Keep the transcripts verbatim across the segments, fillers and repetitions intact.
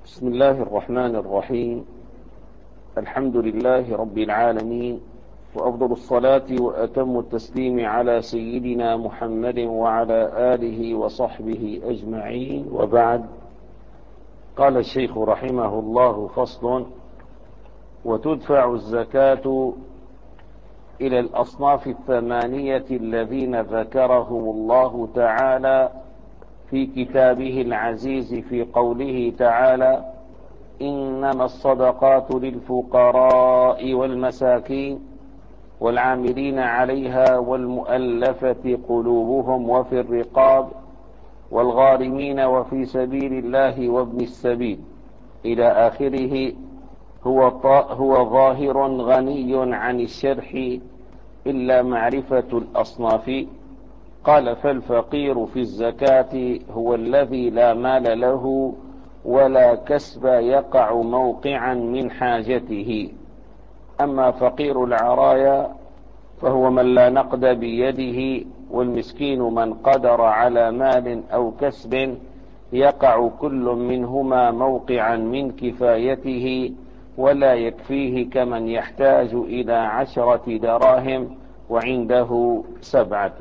بسم الله الرحمن الرحيم. الحمد لله رب العالمين، وأفضل الصلاة وأتم التسليم على سيدنا محمد وعلى آله وصحبه أجمعين، وبعد. قال الشيخ رحمه الله: فصل: وتدفع الزكاة إلى الأصناف الثمانية الذين ذكرهم الله تعالى في كتابه العزيز في قوله تعالى: إنما الصدقات للفقراء والمساكين والعاملين عليها والمؤلفة قلوبهم وفي الرقاب والغارمين وفي سبيل الله وابن السبيل إلى آخره. هو, هو ظاهر غني عن الشرح إلا معرفة الأصناف. قال: فالفقير في الزكاة هو الذي لا مال له ولا كسب يقع موقعا من حاجته. أما فقير العرايا فهو من لا نقد بيده، والمسكين من قدر على مال أو كسب يقع كل منهما موقعا من كفايته ولا يكفيه كمن يحتاج إلى عشرة دراهم وعنده سبعة.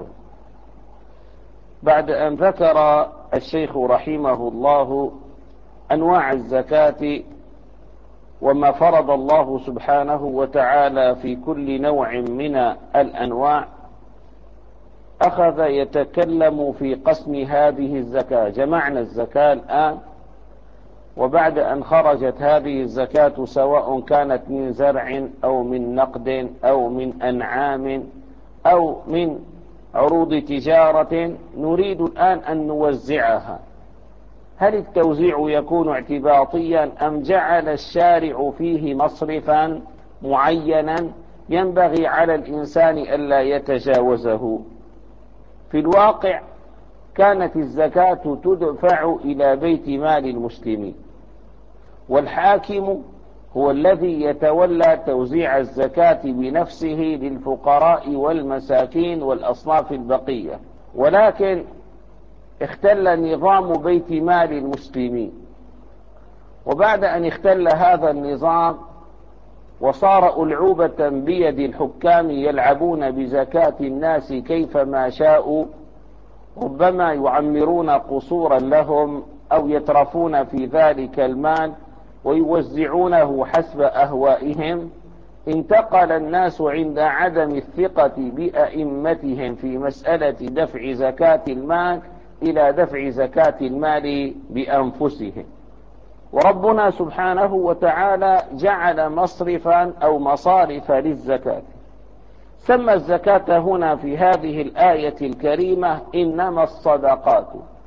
بعد أن ذكر الشيخ رحمه الله أنواع الزكاة وما فرض الله سبحانه وتعالى في كل نوع من الأنواع، أخذ يتكلم في قسم هذه الزكاة. جمعنا الزكاة الآن، وبعد أن خرجت هذه الزكاة سواء كانت من زرع أو من نقد أو من أنعام أو من عروض تجارة، نريد الآن أن نوزعها. هل التوزيع يكون اعتباطيا أم جعل الشارع فيه مصرفا معينا ينبغي على الإنسان ألا يتجاوزه؟ في الواقع كانت الزكاة تدفع إلى بيت مال المسلمين، والحاكم هو الذي يتولى توزيع الزكاة بنفسه للفقراء والمساكين والأصناف البقية. ولكن اختل نظام بيت مال المسلمين، وبعد أن اختل هذا النظام وصار ألعوبة بيد الحكام يلعبون بزكاة الناس كيفما شاءوا، ربما يعمرون قصورا لهم أو يترفون في ذلك المال ويوزعونه حسب أهوائهم. انتقل الناس عند عدم الثقة بأئمتهم في مسألة دفع زكاة المال إلى دفع زكاة المال بأنفسهم، وربنا سبحانه وتعالى جعل مصرفا أو مصارف للزكاة. سمى الزكاة هنا في هذه الآية الكريمة إنما الصدقات،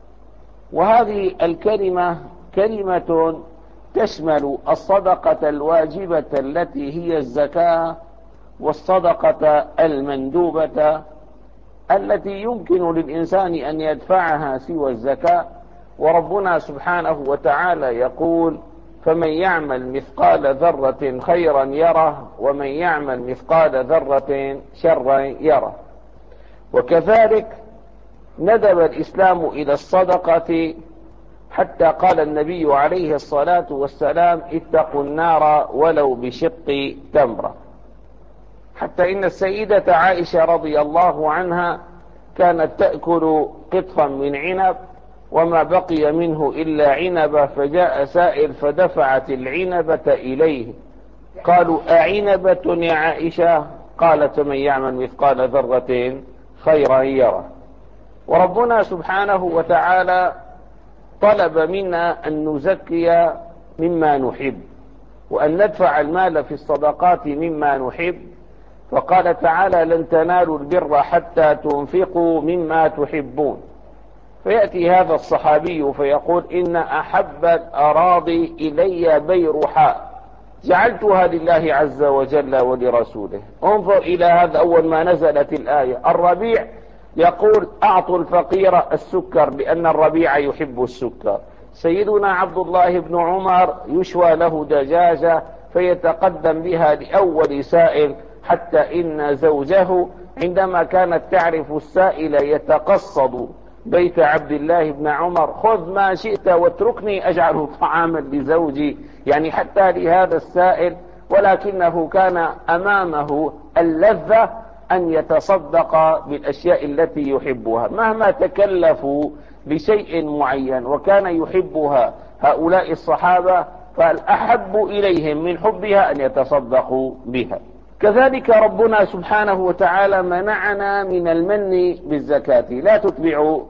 وهذه الكلمة كلمة تشمل الصدقة الواجبة التي هي الزكاة، والصدقة المندوبة التي يمكن للإنسان أن يدفعها سوى الزكاة. وربنا سبحانه وتعالى يقول: فمن يعمل مثقال ذرة خيرا يره ومن يعمل مثقال ذرة شرا يره. وكذلك ندب الإسلام إلى الصدقة، حتى قال النبي عليه الصلاة والسلام: اتقوا النار ولو بشق تمرة. حتى إن السيدة عائشة رضي الله عنها كانت تأكل قطفا من عنب وما بقي منه إلا عنبة، فجاء سائل فدفعت العنبة إليه. قالوا: أعنبة يا عائشة؟ قالت: من يعمل مثقال ذرة خيرا يره. وربنا سبحانه وتعالى طلب منا أن نزكي مما نحب، وأن ندفع المال في الصدقات مما نحب. فقال تعالى: لن تنالوا البر حتى تنفقوا مما تحبون. فيأتي هذا الصحابي فيقول: إن أحب الأراضي إلي بيرحاء، جعلتها لله عز وجل ولرسوله. انظر إلى هذا أول ما نزلت الآية. الربيع يقول: أعطوا الفقير السكر لأن الربيع يحب السكر. سيدنا عبد الله بن عمر يشوى له دجاجة فيتقدم بها لأول سائل، حتى إن زوجه عندما كانت تعرف السائل يتقصد بيت عبد الله بن عمر: خذ ما شئت واتركني أجعله طعاما لزوجي. يعني حتى لهذا السائل، ولكنه كان أمامه اللذة أن يتصدق بالأشياء التي يحبها مهما تكلفوا بشيء معين، وكان يحبها هؤلاء الصحابة، فالأحب إليهم من حبها أن يتصدقوا بها. كذلك ربنا سبحانه وتعالى منعنا من المن بالزكاة. لا تتبعوا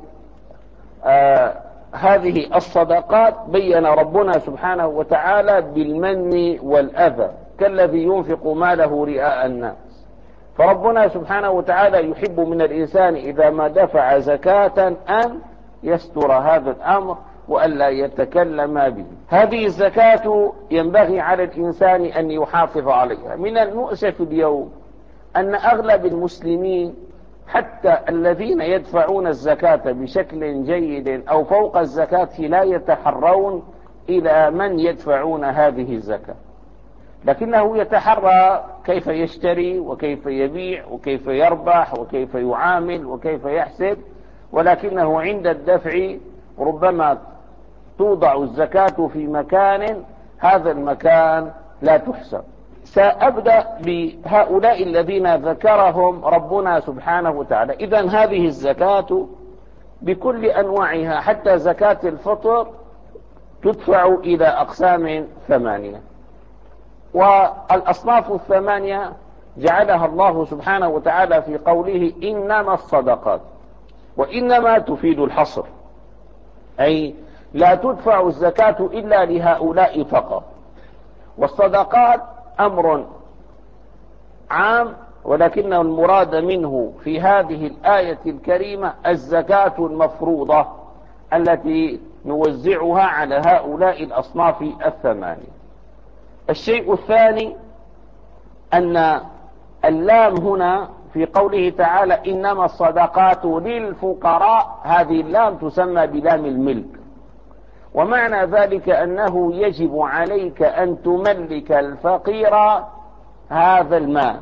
آه هذه الصدقات. بين ربنا سبحانه وتعالى بالمن والأذى كالذي ينفق ماله رئاء الناس. فربنا سبحانه وتعالى يحب من الإنسان إذا ما دفع زكاة أن يستر هذا الأمر وألا يتكلم به. هذه الزكاة ينبغي على الإنسان أن يحافظ عليها. من المؤسف اليوم أن أغلب المسلمين حتى الذين يدفعون الزكاة بشكل جيد أو فوق الزكاة لا يتحرون إلى من يدفعون هذه الزكاة، لكنه يتحرى كيف يشتري وكيف يبيع وكيف يربح وكيف يعامل وكيف يحسب، ولكنه عند الدفع ربما توضع الزكاة في مكان هذا المكان لا تحسب. سأبدأ بهؤلاء الذين ذكرهم ربنا سبحانه وتعالى. إذن هذه الزكاة بكل أنواعها حتى زكاة الفطر تدفع إلى أقسام ثمانية، والأصناف الثمانية جعلها الله سبحانه وتعالى في قوله إنما الصدقات. وإنما تفيد الحصر، أي لا تدفع الزكاة إلا لهؤلاء فقط. والصدقات أمر عام، ولكن المراد منه في هذه الآية الكريمة الزكاة المفروضة التي نوزعها على هؤلاء الأصناف الثمانية. الشيء الثاني أن اللام هنا في قوله تعالى إنما الصدقات للفقراء، هذه اللام تسمى بلام الملك، ومعنى ذلك أنه يجب عليك أن تملك الفقير هذا المال.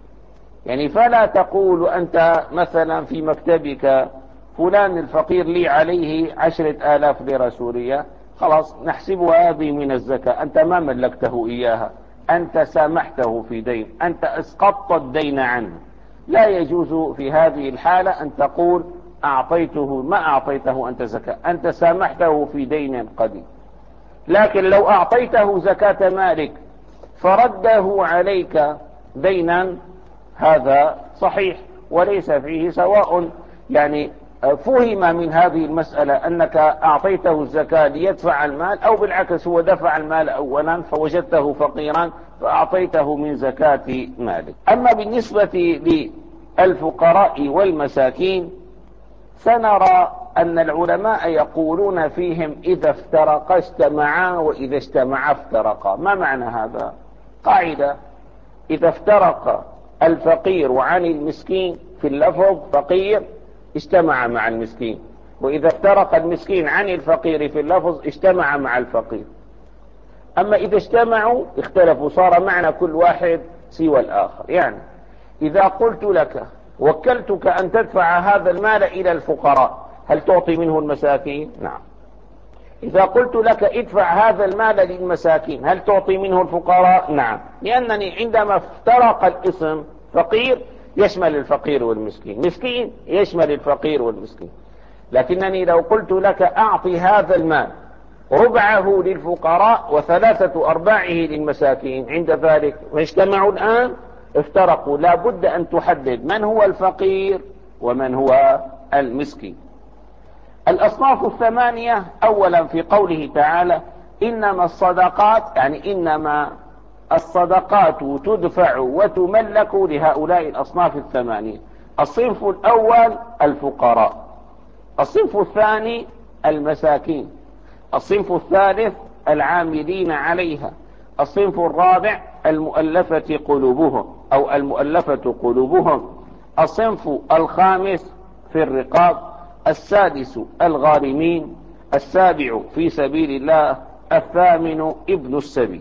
يعني فلا تقول أنت مثلا في مكتبك فلان الفقير لي عليه عشرة آلاف ليرة سورية، خلاص نحسبها هذه من الزكاة، أنت ما ملكته إياها، أنت سامحته في دين، أنت اسقطت الدين عنه. لا يجوز في هذه الحالة أن تقول أعطيته، ما أعطيته أنت زكاة، أنت سامحته في دين قديم. لكن لو أعطيته زكاة مالك فرده عليك دينا، هذا صحيح وليس فيه سواء. يعني فهم من هذه المسألة أنك أعطيته الزكاة ليدفع المال، أو بالعكس هو دفع المال أولا فوجدته فقيرا فأعطيته من زكاة مالك. أما بالنسبة للفقراء والمساكين سنرى أن العلماء يقولون فيهم إذا افترقا اجتمعا وإذا اجتمعا افترقا. ما معنى هذا؟ قاعدة: إذا افترق الفقير عن المسكين في اللفظ فقير اجتمع مع المسكين، وإذا افترق المسكين عن الفقير في اللفظ اجتمع مع الفقير. أما إذا اجتمعوا اختلفوا، صار معنى كل واحد سوى الآخر. يعني إذا قلت لك وكلتك أن تدفع هذا المال إلى الفقراء، هل تعطي منه المساكين؟ نعم. إذا قلت لك ادفع هذا المال للمساكين، هل تعطي منه الفقراء؟ نعم، لأنني عندما افترق الاسم فقير يشمل الفقير والمسكين، مسكين يشمل الفقير والمسكين. لكنني لو قلت لك أعطي هذا المال ربعه للفقراء وثلاثة أرباعه للمساكين، عند ذلك واجتمعوا الآن افترقوا، لا بد أن تحدد من هو الفقير ومن هو المسكين. الأصناف الثمانية أولا في قوله تعالى إنما الصدقات، يعني إنما الصدقات تدفع وتملك لهؤلاء الأصناف الثمانية. الصنف الأول الفقراء، الصنف الثاني المساكين، الصنف الثالث العاملين عليها، الصنف الرابع المؤلفة قلوبهم أو المؤلفة قلوبهم، الصنف الخامس في الرقاب، السادس الغارمين، السابع في سبيل الله، الثامن ابن السبيل.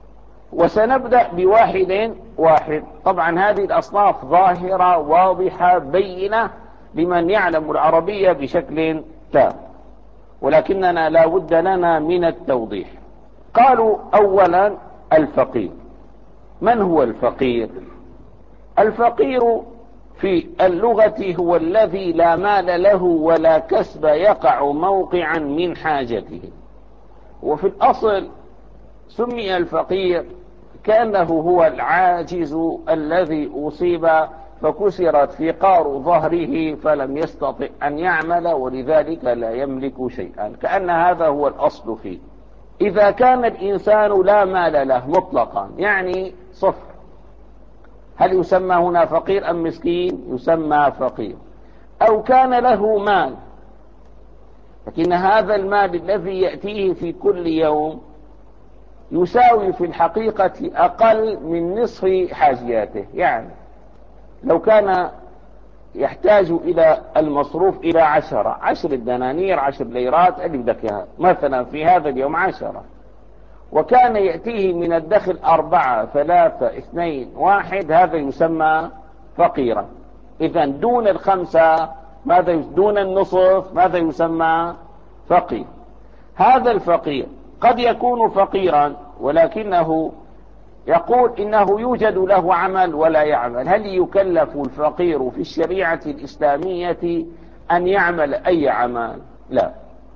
وسنبدأ بواحد واحد. طبعا هذه الأصناف ظاهرة واضحة بينة، لمن يعلم العربية بشكل تام، ولكننا لا بد لنا من التوضيح. قالوا أولا الفقير. من هو الفقير؟ الفقير في اللغة هو الذي لا مال له ولا كسب يقع موقعا من حاجته. وفي الأصل سمي الفقير كأنه هو العاجز الذي أصيب فكسرت فقار ظهره فلم يستطع أن يعمل ولذلك لا يملك شيئا، كأن هذا هو الأصل فيه. إذا كان الإنسان لا مال له مطلقا يعني صفر، هل يسمى هنا فقير أم مسكين؟ يسمى فقير. أو كان له مال لكن هذا المال الذي يأتيه في كل يوم يساوي في الحقيقة أقل من نصف حاجياته، يعني لو كان يحتاج إلى المصروف إلى عشرة عشر دنانير عشر ليرات اللي بدك مثلا في هذا اليوم عشرة، وكان يأتيه من الدخل أربعة ثلاثة اثنين واحد، هذا يسمى فقيرا. إذا دون الخمسة ماذا دون النصف ماذا يسمى؟ فقير. هذا الفقير قد يكون فقيرا ولكنه يقول إنه يوجد له عمل ولا يعمل. هل يكلف الفقير في الشريعة الإسلامية أن يعمل أي عمل؟ لا.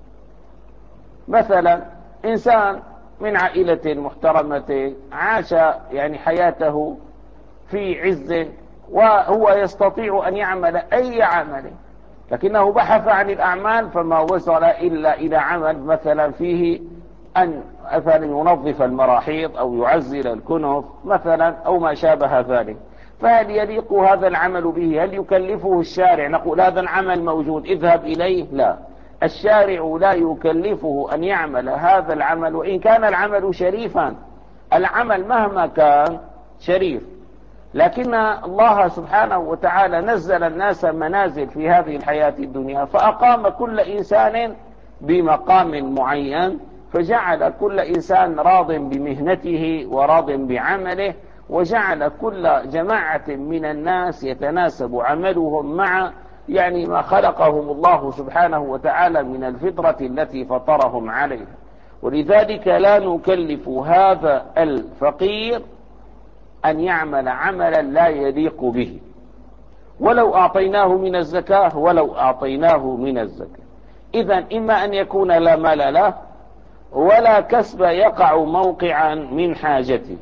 مثلا إنسان من عائلة محترمة عاش يعني حياته في عز وهو يستطيع أن يعمل أي عمل، لكنه بحث عن الأعمال فما وصل إلا إلى عمل مثلا فيه أن مثلا ينظف المراحيض أو يعزل الكنف مثلا أو ما شابه ذلك. فهل يليق هذا العمل به؟ هل يكلفه الشارع نقول هذا العمل موجود اذهب إليه؟ لا، الشارع لا يكلفه أن يعمل هذا العمل وإن كان العمل شريفا. العمل مهما كان شريف، لكن الله سبحانه وتعالى نزل الناس منازل في هذه الحياة الدنيا، فأقام كل إنسان بمقام معين، فجعل كل إنسان راض بمهنته وراض بعمله، وجعل كل جماعة من الناس يتناسب عملهم مع يعني ما خلقهم الله سبحانه وتعالى من الفطرة التي فطرهم عليها. ولذلك لا نكلف هذا الفقير أن يعمل عملا لا يليق به، ولو أعطيناه من الزكاة ولو أعطيناه من الزكاة. إذن إما أن يكون لا مال له ولا كسب يقع موقعا من حاجته.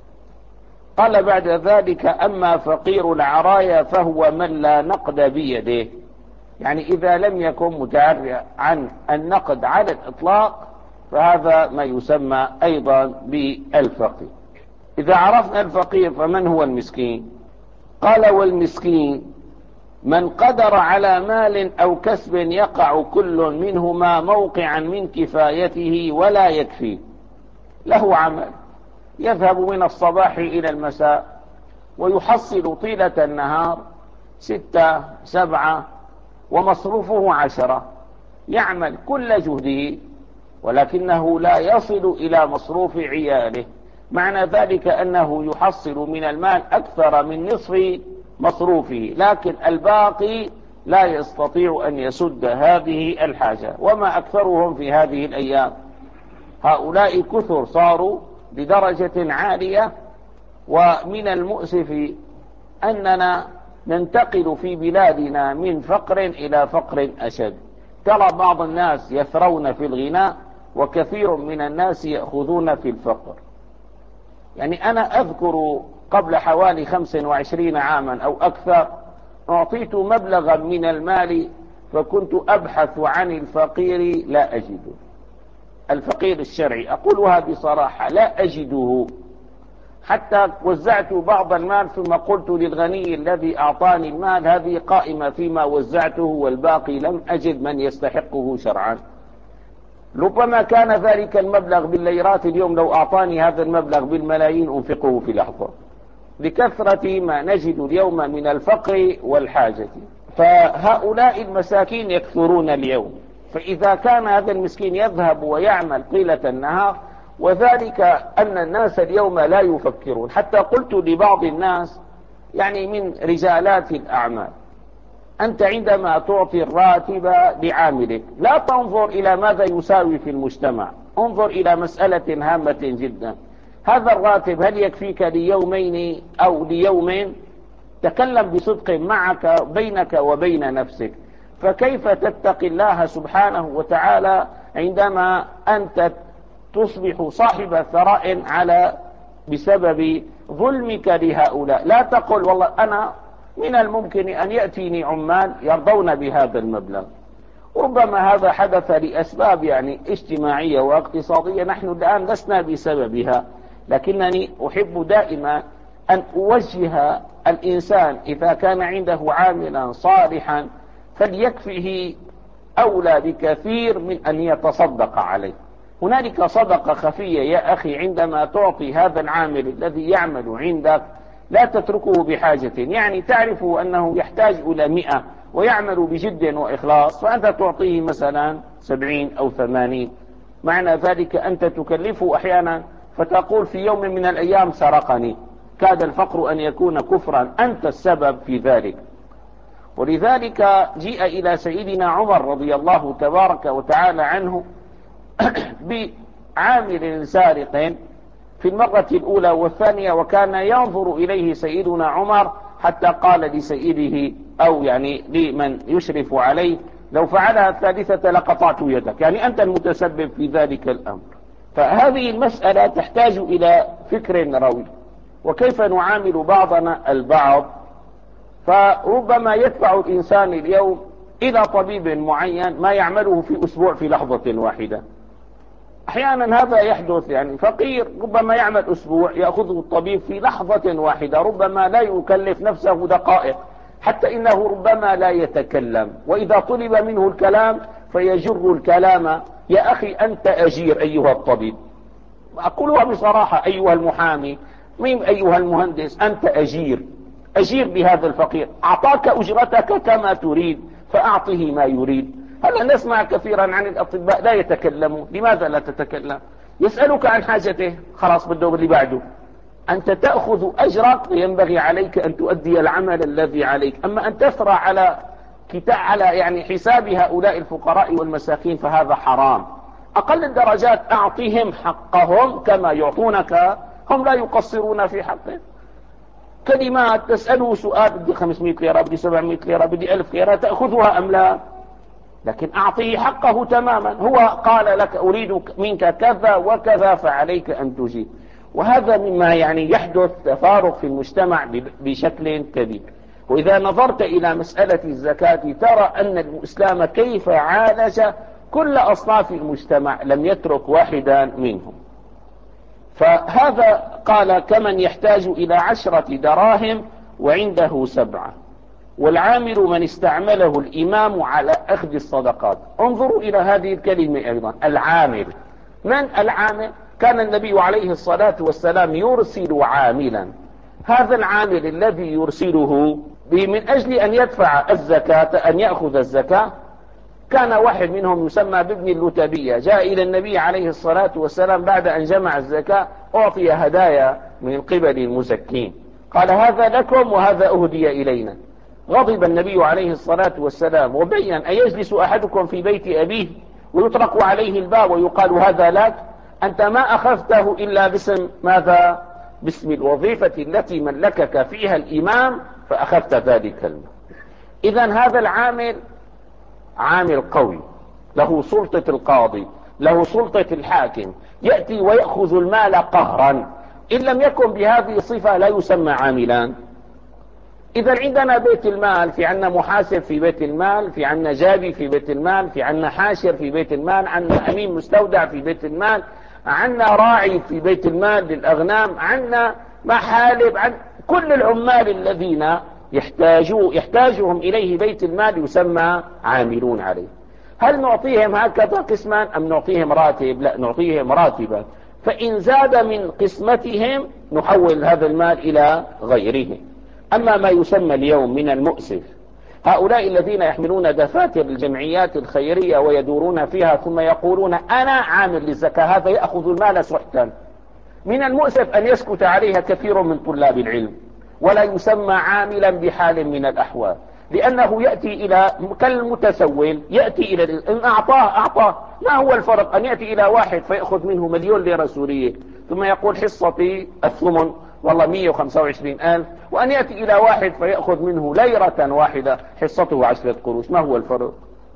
قال بعد ذلك أما فقير العرايا فهو من لا نقد بيده، يعني إذا لم يكن متعرى عن النقد على الإطلاق فهذا ما يسمى أيضا بالفقير. إذا عرفنا الفقير فمن هو المسكين؟ قال والمسكين من قدر على مال أو كسب يقع كل منهما موقعا من كفايته ولا يكفي، له عمل يذهب من الصباح إلى المساء ويحصل طيلة النهار ستة سبعة ومصروفه عشرة، يعمل كل جهده ولكنه لا يصل إلى مصروف عياله. معنى ذلك أنه يحصل من المال أكثر من نصف مصروفه، لكن الباقي لا يستطيع أن يسد هذه الحاجة. وما أكثرهم في هذه الأيام، هؤلاء كثر صاروا بدرجة عالية. ومن المؤسف أننا ننتقل في بلادنا من فقر إلى فقر أشد. ترى بعض الناس يثرون في الغناء وكثير من الناس يأخذون في الفقر. يعني أنا أذكر قبل حوالي خمس وعشرين عاما أو أكثر أعطيت مبلغا من المال فكنت أبحث عن الفقير لا أجده، الفقير الشرعي أقولها بصراحة لا أجده، حتى وزعت بعض المال ثم قلت للغني الذي أعطاني المال هذه قائمة فيما وزعته والباقي لم أجد من يستحقه شرعا. ربما كان ذلك المبلغ بالليرات، اليوم لو أعطاني هذا المبلغ بالملايين أنفقه في لحظة، لكثرة ما نجد اليوم من الفقر والحاجة. فهؤلاء المساكين يكثرون اليوم، فإذا كان هذا المسكين يذهب ويعمل طيلة النهار، وذلك أن الناس اليوم لا يفكرون. حتى قلت لبعض الناس يعني من رجالات الأعمال أنت عندما تعطي الراتب لعاملك لا تنظر إلى ماذا يساوي في المجتمع، انظر إلى مسألة هامة جدا. هذا الراتب هل يكفيك ليومين أو ليوم؟ تكلم بصدق معك بينك وبين نفسك. فكيف تتقي الله سبحانه وتعالى عندما أنت تصبح صاحب ثراء على بسبب ظلمك لهؤلاء؟ لا تقل والله أنا من الممكن أن يأتيني عمال يرضون بهذا المبلغ. ربما هذا حدث لأسباب يعني اجتماعية واقتصادية نحن الآن لسنا بسببها، لكنني أحب دائما أن أوجه الإنسان إذا كان عنده عاملا صالحا فليكفه أولى بكثير من أن يتصدق عليه. هنالك صدقة خفية يا أخي عندما تعطي هذا العامل الذي يعمل عندك، لا تتركه بحاجة، يعني تعرف أنه يحتاج إلى مئة ويعمل بجد وإخلاص، فأنت تعطيه مثلا سبعين أو ثمانين. معنى ذلك أنت تكلفه أحيانا فتقول في يوم من الأيام سرقني، كاد الفقر أن يكون كفرا، أنت السبب في ذلك. ولذلك جيء إلى سيدنا عمر رضي الله تبارك وتعالى عنه بعامل سارق في المرة الأولى والثانية، وكان ينظر إليه سيدنا عمر حتى قال لسيده أو يعني لمن يشرف عليه لو فعلها الثالثة لقطعت يدك، يعني أنت المتسبب في ذلك الأمر. فهذه المسألة تحتاج إلى فكر روي، وكيف نعامل بعضنا البعض. فربما يدفع الإنسان اليوم إلى طبيب معين ما يعمله في أسبوع في لحظة واحدة. أحيانا هذا يحدث، يعني فقير ربما يعمل أسبوع يأخذه الطبيب في لحظة واحدة، ربما لا يكلف نفسه دقائق، حتى إنه ربما لا يتكلم، وإذا طلب منه الكلام فيجر الكلام. يا أخي أنت أجير أيها الطبيب، أقولها بصراحة، أيها المحامي، مين أيها المهندس، أنت أجير أجير بهذا الفقير، أعطاك أجرتك كما تريد فأعطه ما يريد. هلا نسمع كثيرا عن الأطباء لا يتكلمون، لماذا لا تتكلم؟ يسألك عن حاجته خلاص بده اللي بعده. أنت تأخذ أجرك وينبغي عليك أن تؤدي العمل الذي عليك، أما أن تثرى على كتاب على يعني حساب هؤلاء الفقراء والمساكين فهذا حرام. أقل الدرجات أعطيهم حقهم كما يعطونك، هم لا يقصرون في حقهم. كلمات تسأله سؤال بدي خمسمائة ليرة، بدي سبعمائة ليرة، بدي ألف ليرة، تأخذها أم لا؟ لكن أعطيه حقه تماما. هو قال لك أريد منك كذا وكذا فعليك أن تجيب. وهذا مما يعني يحدث تفارق في المجتمع بشكل كبير. وإذا نظرت إلى مسألة الزكاة ترى أن الإسلام كيف عالج كل أصناف المجتمع، لم يترك واحدا منهم. فهذا قال كمن يحتاج إلى عشرة دراهم وعنده سبعة، والعامل من استعمله الإمام على أخذ الصدقات. انظروا إلى هذه الكلمة أيضا، العامل. من العامل؟ كان النبي عليه الصلاة والسلام يرسل عاملا، هذا العامل الذي يرسله من أجل أن يدفع الزكاة أن يأخذ الزكاة. كان واحد منهم يسمى بابن اللتبية، جاء إلى النبي عليه الصلاة والسلام بعد أن جمع الزكاة، أعطي هدايا من قبل المزكين، قال هذا لكم وهذا أهدي إلينا. غضب النبي عليه الصلاة والسلام وبين أيجلس أحدكم في بيت أبيه ويطرق عليه الباب ويقال هذا لك؟ أنت ما أخذته إلا باسم ماذا؟ باسم الوظيفة التي ملكك فيها الإمام فأخذت ذلك المال. إذن هذا العامل عامل قوي، له سلطة القاضي، له سلطة الحاكم، يأتي ويأخذ المال قهرا. إن لم يكن بهذه الصفة لا يسمى عاملان. إذا عندنا بيت المال، في عنا محاسب في بيت المال، في عنا جابي في بيت المال، في عنا حاشر في بيت المال، عنا أمين مستودع في بيت المال، عنا راعي في بيت المال للأغنام، عنا محالب، عن كل العمال الذين يحتاجوا يحتاجهم إليه بيت المال يسمى عاملون عليه. هل نعطيهم هكذا قسما أم نعطيهم راتب؟ لا، نعطيهم راتبا، فإن زاد من قسمتهم نحول هذا المال إلى غيره. أما ما يسمى اليوم من المؤسف، هؤلاء الذين يحملون دفاتر الجمعيات الخيرية ويدورون فيها ثم يقولون أنا عامل للزكاة، هذا يأخذ المال سحتا. من المؤسف أن يسكت عليها كثير من طلاب العلم ولا يسمى عاملا بحال من الأحوال. لأنه يأتي إلى كالمتسول، يأتي إلى إن أعطاه أعطاه. ما هو الفرق أن يأتي إلى واحد فيأخذ منه مليون ليرة سورية ثم يقول حصتي الثمن والله مئة وخمسة وعشرين ألف، وأن يأتي إلى واحد فيأخذ منه ليرة واحدة حصته عشرة قروش؟ ما هو الفرق؟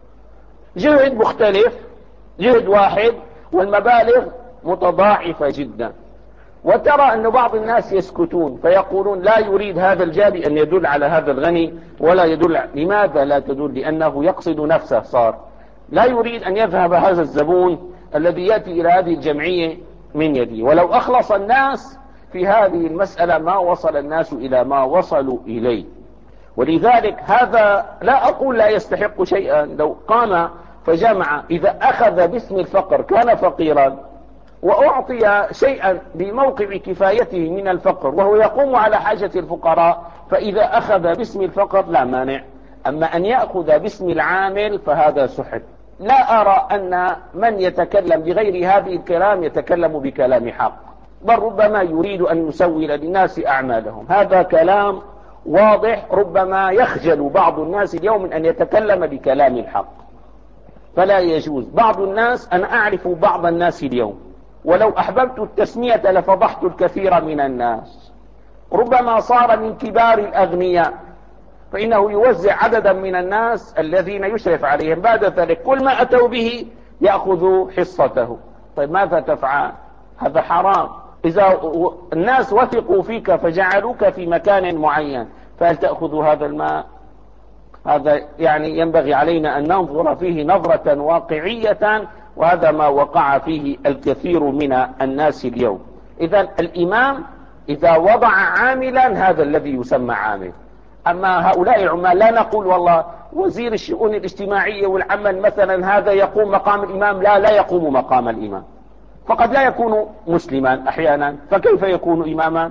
جهد مختلف، جهد واحد والمبالغ متضاعفة جدا. وترى أن بعض الناس يسكتون فيقولون لا يريد هذا الجابي أن يدل على هذا الغني ولا يدل. لماذا لا تدل؟ لأنه يقصد نفسه، صار لا يريد أن يذهب هذا الزبون الذي يأتي إلى هذه الجمعية من يدي. ولو أخلص الناس في هذه المسألة ما وصل الناس إلى ما وصلوا إليه. ولذلك هذا لا أقول لا يستحق شيئا، لو قام فجمع إذا أخذ باسم الفقر كان فقيرا وأعطي شيئا بموقع كفايته من الفقر وهو يقوم على حاجة الفقراء، فإذا أخذ باسم الفقر لا مانع. أما أن يأخذ باسم العامل فهذا سحت. لا أرى أن من يتكلم بغير هذه الكلام يتكلم بكلام حق، بل ربما يريد أن يسول للناس أعمالهم. هذا كلام واضح، ربما يخجل بعض الناس اليوم من أن يتكلم بكلام الحق، فلا يجوز. بعض الناس، أنا أعرف بعض الناس اليوم ولو أحببت التسمية لفضحت الكثير من الناس، ربما صار من كبار الأغنياء، فإنه يوزع عددا من الناس الذين يشرف عليهم، بعد ذلك كل ما أتوا به يأخذوا حصته. طيب ماذا تفعل؟ هذا حرام. إذا الناس وثقوا فيك فجعلوك في مكان معين فهل تأخذ هذا الماء؟ هذا يعني ينبغي علينا أن ننظر فيه نظرة واقعية، وهذا ما وقع فيه الكثير من الناس اليوم. إذا الإمام إذا وضع عاملا هذا الذي يسمى عامل. أما هؤلاء العمال لا نقول والله وزير الشؤون الاجتماعية والعمل مثلا هذا يقوم مقام الإمام، لا لا يقوم مقام الإمام، فقد لا يكون مسلما أحيانا، فكيف يكون إماما؟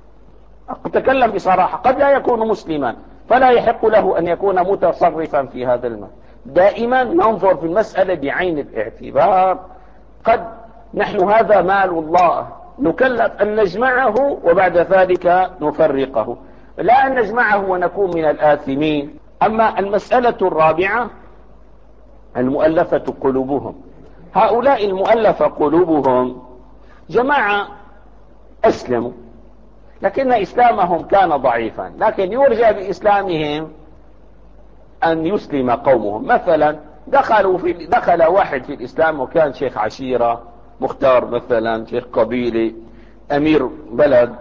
أتكلم بصراحة، قد لا يكون مسلما فلا يحق له أن يكون متصرفا في هذا المال. دائما ننظر في المسألة بعين الاعتبار. قد نحن هذا مال الله نكلف أن نجمعه وبعد ذلك نفرقه، لا أن نجمعه ونكون من الآثمين. أما المسألة الرابعة المؤلفة قلوبهم، هؤلاء المؤلفة قلوبهم جماعة أسلموا لكن إسلامهم كان ضعيفا، لكن يرجى بإسلامهم أن يسلم قومهم. مثلا دخلوا في دخل واحد في الإسلام وكان شيخ عشيرة مختار، مثلا شيخ قبيلة، أمير بلد،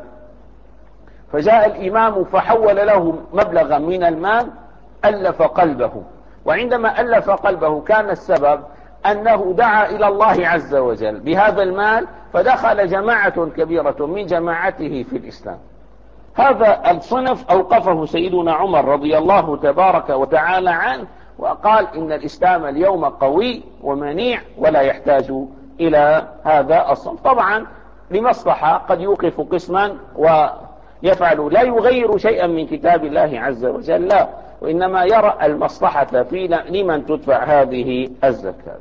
فجاء الإمام فحول له مبلغا من المال ألف قلبه. وعندما ألف قلبه كان السبب أنه دعا إلى الله عز وجل بهذا المال، فدخل جماعة كبيرة من جماعته في الإسلام. هذا الصنف أوقفه سيدنا عمر رضي الله تبارك وتعالى عنه وقال إن الإسلام اليوم قوي ومنيع ولا يحتاج إلى هذا الصنف. طبعا لمصلحة قد يوقف قسما ويفعل لا يغير شيئا من كتاب الله عز وجل، لا، وإنما يرى المصلحة في لمن تدفع هذه الزكاة.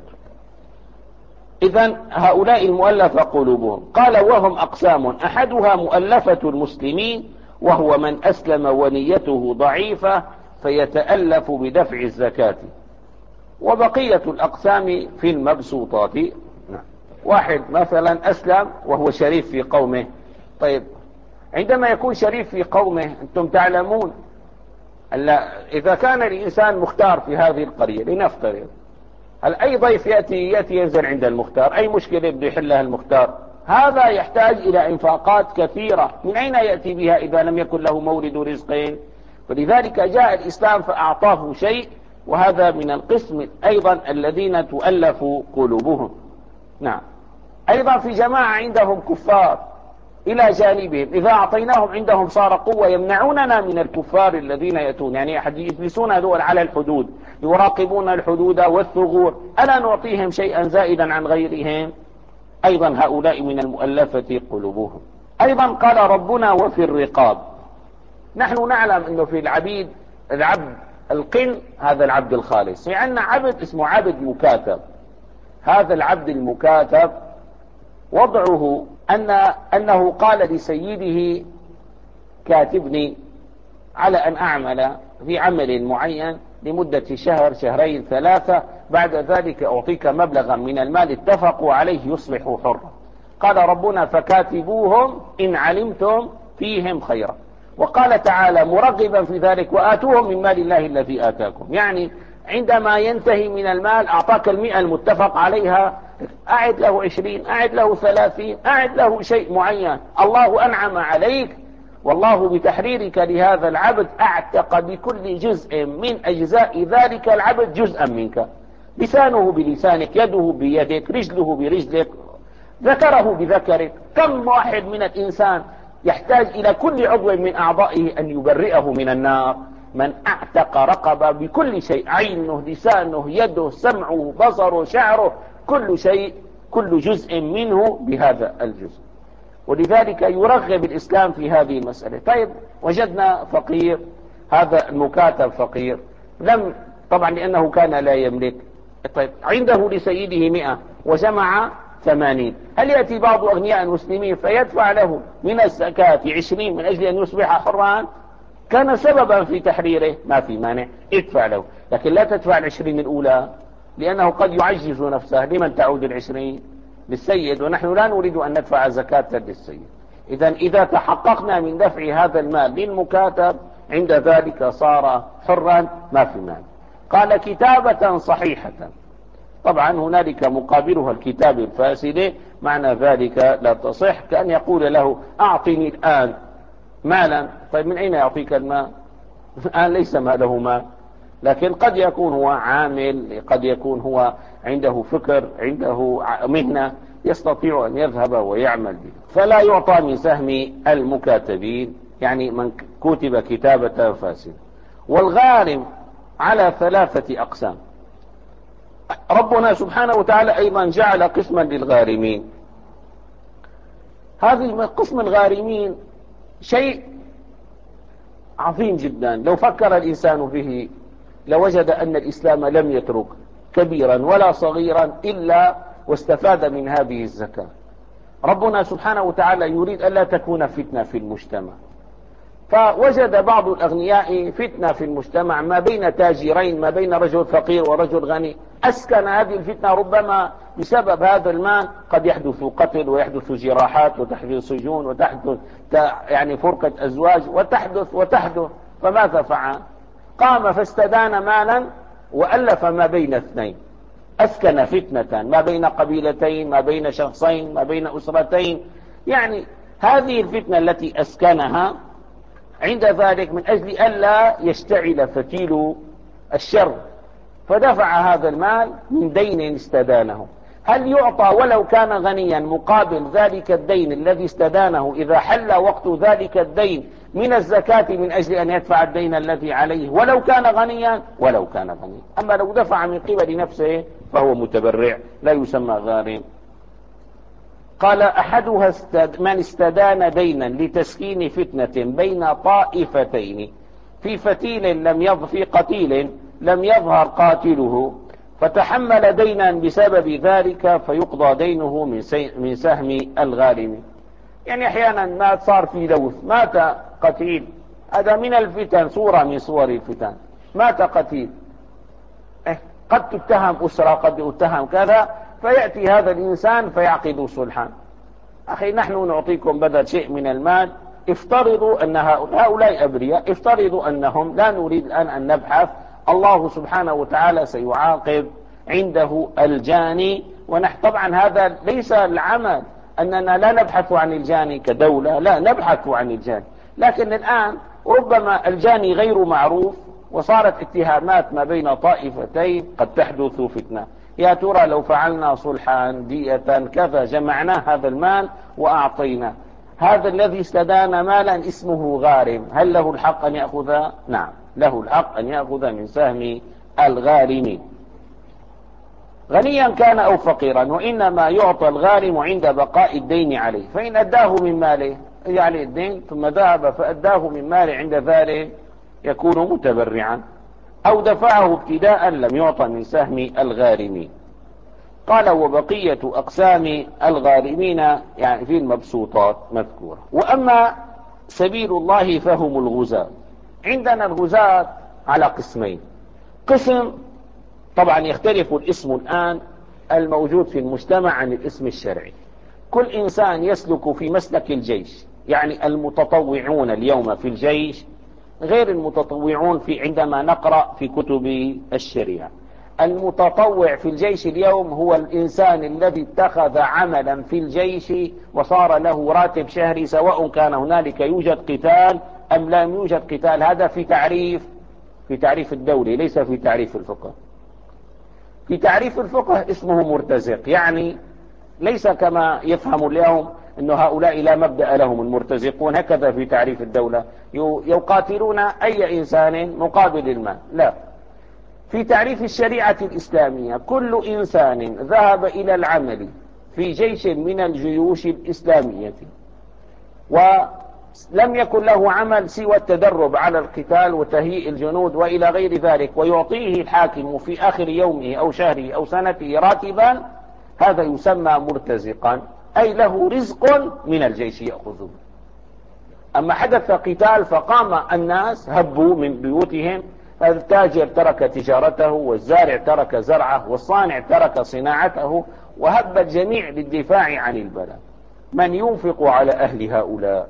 إذن هؤلاء المؤلفة قلوبهم. قال وهم أقسام، أحدها مؤلفة المسلمين وهو من أسلم ونيته ضعيفة فيتألف بدفع الزكاة. وبقية الأقسام في المبسوطات. واحد مثلا أسلم وهو شريف في قومه. طيب عندما يكون شريف في قومه أنتم تعلمون إذا كان الإنسان مختار في هذه القرية، لنفترض هل أي ضيف يأتي يأتي ينزل عند المختار، أي مشكلة بده يحلها المختار؟ هذا يحتاج إلى إنفاقات كثيرة، من أين يأتي بها إذا لم يكن له مورد رزقين؟ فلذلك جاء الإسلام فأعطاه شيء، وهذا من القسم أيضا الذين تؤلف قلوبهم. نعم. أيضا في جماعة عندهم كفار إلى جانبهم، إذا أعطيناهم عندهم صار قوة يمنعوننا من الكفار الذين يأتون، يعني أحد يجلسون هذول على الحدود يراقبون الحدود والثغور، ألا نعطيهم شيئا زائدا عن غيرهم؟ أيضا هؤلاء من المؤلفة قلوبهم. أيضا قال ربنا وفي الرقاب. نحن نعلم أنه في العبيد العبد القن هذا العبد الخالص، في عندنا عبد اسمه عبد مكاتب. هذا العبد المكاتب وضعه أن أنه قال لسيده كاتبني على أن أعمل في عمل معين لمدة شهر شهرين ثلاثة، بعد ذلك أعطيك مبلغا من المال اتفقوا عليه يصبحوا حرا. قال ربنا فكاتبوهم إن علمتم فيهم خيرا. وقال تعالى مرغبا في ذلك وآتوهم من مال الله الذي آتاكم، يعني عندما ينتهي من المال أعطاك المئة المتفق عليها، أعد له عشرين، أعد له ثلاثين، أعد له شيء معين. الله أنعم عليك، والله بتحريرك لهذا العبد أعتق بكل جزء من أجزاء ذلك العبد جزءا منك، لسانه بلسانك، يده بيدك، رجله برجلك، ذكره بذكرك. كم واحد من الإنسان يحتاج إلى كل عضو من أعضائه أن يبرئه من النار؟ من أعتق رقبة بكل شيء، عينه، لسانه، يده، سمعه، بصره، شعره، كل شيء، كل جزء منه بهذا الجزء. ولذلك يرغب الإسلام في هذه المسألة. طيب وجدنا فقير، هذا المكاتب فقير، لم طبعا لأنه كان لا يملك، طيب عنده لسيده مئة وجمع ثمانين، هل يأتي بعض أغنياء المسلمين فيدفع له من الزكاة عشرين من أجل أن يصبح حرا؟ كان سببا في تحريره، ما في مانع، ادفع له، لكن لا تدفع العشرين الأولى، لأنه قد يعجز نفسه. لمن تعود العشرين؟ للسيد، ونحن لا نريد أن ندفع زكاة للسيد. إذا إذا تحققنا من دفع هذا المال للمكاتب عند ذلك صار حرا، ما في مانع. قال كتابة صحيحة، طبعا هنالك مقابلها الكتاب الفاسد، معنى ذلك لا تصح، كأن يقول له أعطني الآن مالا. طيب من أين يعطيك المال؟ الآن ليس ماله مال، لكن قد يكون هو عامل، قد يكون هو عنده فكر، عنده مهنة يستطيع أن يذهب ويعمل به. فلا يعطى من سهم المكاتبين، يعني من كتب كتابة فاسدة. والغارم على ثلاثة أقسام. ربنا سبحانه وتعالى أيضا جعل قسما للغارمين. هذه قسم الغارمين شيء عظيم جدا، لو فكر الإنسان به لوجد أن الإسلام لم يترك كبيرا ولا صغيرا إلا واستفاد من هذه الزكاة. ربنا سبحانه وتعالى يريد ألا تكون فتنة في المجتمع، فوجد بعض الأغنياء فتنة في المجتمع ما بين تاجرين، ما بين رجل فقير ورجل غني، أسكن هذه الفتنة. ربما بسبب هذا المال قد يحدث قتل ويحدث جراحات وتحدث سجون وتحدث يعني فرقة أزواج وتحدث وتحدث. فماذا فعل؟ قام فاستدان مالا وألف ما بين اثنين، أسكن فتنة ما بين قبيلتين، ما بين شخصين، ما بين أسرتين. يعني هذه الفتنة التي أسكنها عند ذلك من أجل ألا يشتعل فتيل الشر، فدفع هذا المال من دين استدانه. هل يعطى ولو كان غنيا مقابل ذلك الدين الذي استدانه إذا حل وقت ذلك الدين من الزكاة من أجل أن يدفع الدين الذي عليه ولو كان غنيا؟ ولو كان غنيا. أما لو دفع من قبل نفسه فهو متبرع، لا يسمى غارم. قال أحدها استد... من استدان دينا لتسكين فتنة بين طائفتين في فتيل لم يظ... في قتيل لم يظهر قاتله، فتحمل دينا بسبب ذلك فيقضى دينه من, سي... من سهم الغارم. يعني أحيانا ما صار في لوث، مات قتيل، هذا من الفتن، صورة من صور الفتن، مات قتيل، إيه؟ قد تتهم أسرة، قد يتهم كذا، فيأتي هذا الإنسان فيعقد صلحا. أخي نحن نعطيكم بدل شيء من المال، افترضوا أن هؤلاء أبرياء، افترضوا أنهم لا نريد الآن أن نبحث، الله سبحانه وتعالى سيعاقب عنده الجاني. ونحن طبعا هذا ليس العمل أننا لا نبحث عن الجاني كدولة، لا نبحث عن الجاني، لكن الآن ربما الجاني غير معروف وصارت اتهامات ما بين طائفتين، قد تحدث فتنة. يا ترى لو فعلنا صلحا دية كذا، جمعنا هذا المال وأعطينا هذا الذي استدان مالا اسمه غارم، هل له الحق أن يأخذ؟ نعم، له الحق أن يأخذ من سهم الغارم غنيا كان أو فقيرا، وإنما يعطى الغارم عند بقاء الدين عليه، فإن أداه من ماله يعني الدين ثم ذهب فأداه من ماله عند ذلك يكون متبرعا، أو دفعه ابتداء لم يعطى من سهم الغارمين. قال وبقية أقسام الغارمين يعني في المبسوطات مذكورة. وأما سبيل الله فهم الغزاة. عندنا الغزاة على قسمين. قسم طبعا يختلف الاسم الآن الموجود في المجتمع عن الاسم الشرعي. كل إنسان يسلك في مسلك الجيش، يعني المتطوعون اليوم في الجيش غير المتطوعون في عندما نقرأ في كتب الشريعة. المتطوع في الجيش اليوم هو الإنسان الذي اتخذ عملا في الجيش وصار له راتب شهري، سواء كان هنالك يوجد قتال أم لا يوجد قتال. هذا في تعريف في تعريف الدولي، ليس في تعريف الفقه. في تعريف الفقه اسمه مرتزق، يعني ليس كما يفهم اليوم أن هؤلاء لا مبدأ لهم المرتزقون، هكذا في تعريف الدولة يقاتلون أي إنسان مقابل المال. لا، في تعريف الشريعة الإسلامية كل إنسان ذهب إلى العمل في جيش من الجيوش الإسلامية ولم يكن له عمل سوى التدرب على القتال وتهيئ الجنود وإلى غير ذلك، ويعطيه الحاكم في آخر يومه أو شهره أو سنته راتبا، هذا يسمى مرتزقا، أي له رزق من الجيش يأخذه. أما حدث قتال فقام الناس هبوا من بيوتهم، التاجر ترك تجارته، والزارع ترك زرعه، والصانع ترك صناعته، وهب الجميع للدفاع عن البلد. من ينفق على أهل هؤلاء؟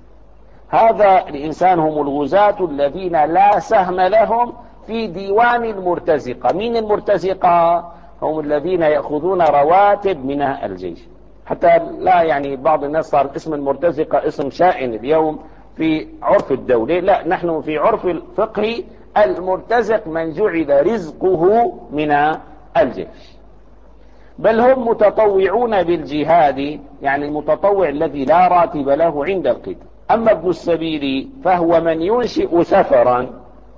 هذا الإنسان هم الغزاة الذين لا سهم لهم في ديوان المرتزقة. من المرتزقة؟ هم الذين يأخذون رواتب من الجيش. حتى لا يعني بعض الناس صار اسم المرتزقة اسم شائن اليوم في عرف الدولة. لا، نحن في عرف الفقه المرتزق من جعل رزقه من الجيش. بل هم متطوعون بالجهاد، يعني المتطوع الذي لا راتب له عند القتال. أما ابن السبيل فهو من ينشئ سفرا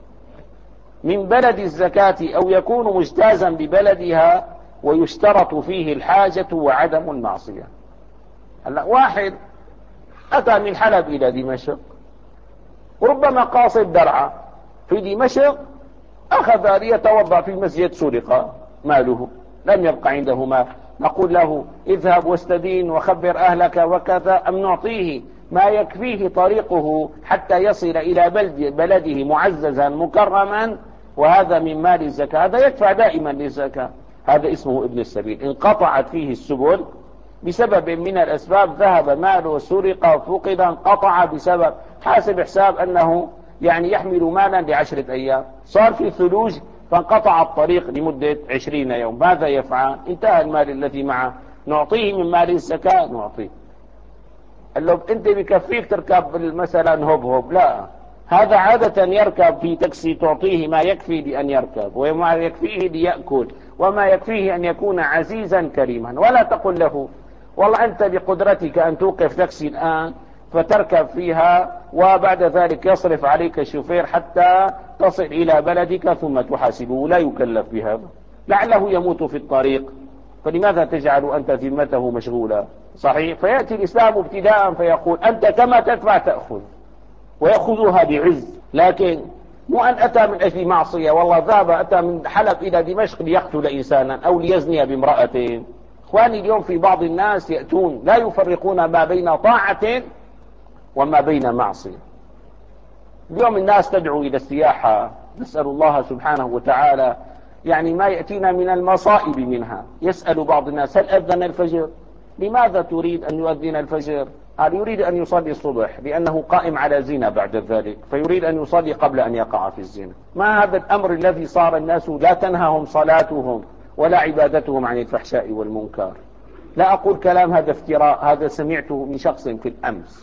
من بلد الزكاة أو يكون مجتازا ببلدها ويشترط فيه الحاجة وعدم المعصية. هلا واحد أتى من حلب إلى دمشق، وربما قاصد درعا في دمشق، أخذ ليتوضأ في مسجد، سرق ماله، لم يبقى عنده مال. نقول له اذهب واستدين وخبر أهلك وكذا، أم نعطيه ما يكفيه طريقه حتى يصل إلى بلد بلده معززا مكرما، وهذا من مال الزكاة، هذا يدفع دائما للزكاة. هذا اسمه ابن السبيل. انقطعت فيه السبل بسبب من الأسباب، ذهب ماله، سرق، فقد، انقطع بسبب، حاسب حساب أنه يعني يحمل مالا لعشرة أيام، صار في ثلوج فانقطع الطريق لمدة عشرين يوم، ماذا يفعل؟ انتهى المال الذي معه، نعطيه من مال الزكاة؟ نعطيه. لو انت بكفيك تركب مثلا هوب هوب، لا، هذا عادة يركب في تاكسي، تعطيه ما يكفي لأن يركب وما يكفيه ليأكل وما يكفيه أن يكون عزيزا كريما. ولا تقل له والله أنت بقدرتك أن توقف تاكسي الآن فتركب فيها وبعد ذلك يصرف عليك الشوفير حتى تصل إلى بلدك ثم تحاسبه، لا يكلف بهذا، لعله يموت في الطريق، فلماذا تجعل أنت ذمته مشغولة؟ صحيح. فيأتي الإسلام ابتداء فيقول أنت كما تدفع تأخذ، ويأخذها بعز. لكن مو أن أتى من أجل معصية، والله ذهب أتى من حلب إلى دمشق ليقتل إنسانا أو ليزني بامرأة. إخواني، اليوم في بعض الناس يأتون لا يفرقون ما بين طاعة وما بين معصية. اليوم الناس تدعو إلى السياحة، نسأل الله سبحانه وتعالى يعني ما يأتينا من المصائب منها. يسأل بعض الناس هل أذن الفجر؟ لماذا تريد أن يؤذن الفجر؟ هل يريد أن يصلي الصبح لأنه قائم على زنا بعد ذلك، فيريد أن يصلي قبل أن يقع في الزنا. ما هذا الأمر الذي صار الناس لا تنهاهم صلاتهم ولا عبادتهم عن الفحشاء والمنكر؟ لا أقول كلام هذا افتراء، هذا سمعته من شخص في الأمس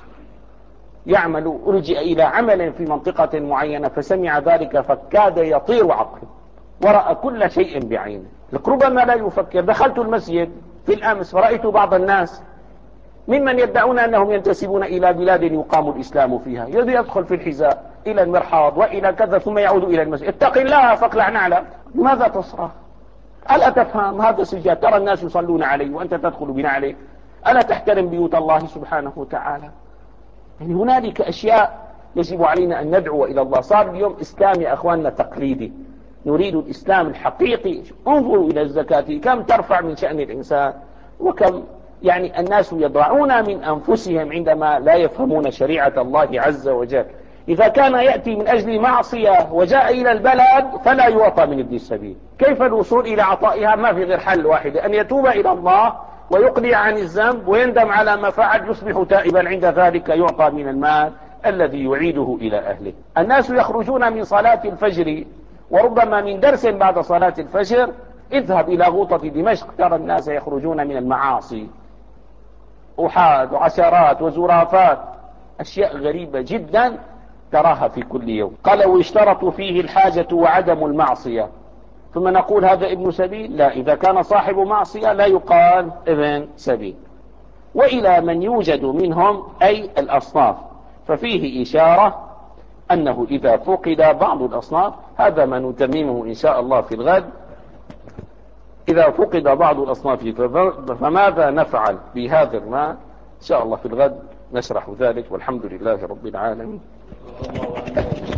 يعمل، ألجئ إلى عمل في منطقة معينة فسمع ذلك فكاد يطير عقله، ورأى كل شيء بعينه، ربما لا يفكر. دخلت المسجد في الأمس فرأيت بعض الناس ممن يدعون أنهم ينتسبون إلى بلاد يقام الإسلام فيها، يدخل في الحذاء إلى المرحاض وإلى كذا ثم يعود إلى المسجد. اتق الله فاقلع نعلك. لماذا تصرخ؟ ألا تفهم هذا سجاد؟ ترى الناس يصلون عليه وأنت تدخل بنعلك. ألا تحترم بيوت الله سبحانه وتعالى؟ يعني هنالك أشياء يجب علينا أن ندعو إلى الله. صار اليوم إسلام يا أخواننا تقليدي، نريد الإسلام الحقيقي. انظروا إلى الزكاة كم ترفع من شأن الإنسان، وكم يعني الناس يضعون من أنفسهم عندما لا يفهمون شريعة الله عز وجل. إذا كان يأتي من أجل معصية وجاء إلى البلد فلا يعطى من ابن السبيل. كيف الوصول إلى عطائها؟ ما في غير حل واحد، أن يتوب إلى الله ويقلع عن الذنب ويندم على ما فعل، يصبح تائبا، عند ذلك يعطى من المال الذي يعيده إلى أهله. الناس يخرجون من صلاة الفجر وربما من درس بعد صلاة الفجر، اذهب إلى غوطة دمشق ترى الناس يخرجون من المعاصي، أحاد وعشرات وزرافات، أشياء غريبة جدا تراها في كل يوم. قال ويشترط فيه الحاجة وعدم المعصية، ثم نقول هذا ابن سبيل؟ لا، إذا كان صاحب معصية لا يقال ابن سبيل. وإلى من يوجد منهم أي الأصناف، ففيه إشارة أنه إذا فقد بعض الأصناف، هذا ما نتممه إن شاء الله في الغد. إذا فقد بعض الأصناف فماذا نفعل بهذا الماء؟ إن شاء الله في الغد نشرح ذلك، والحمد لله رب العالمين.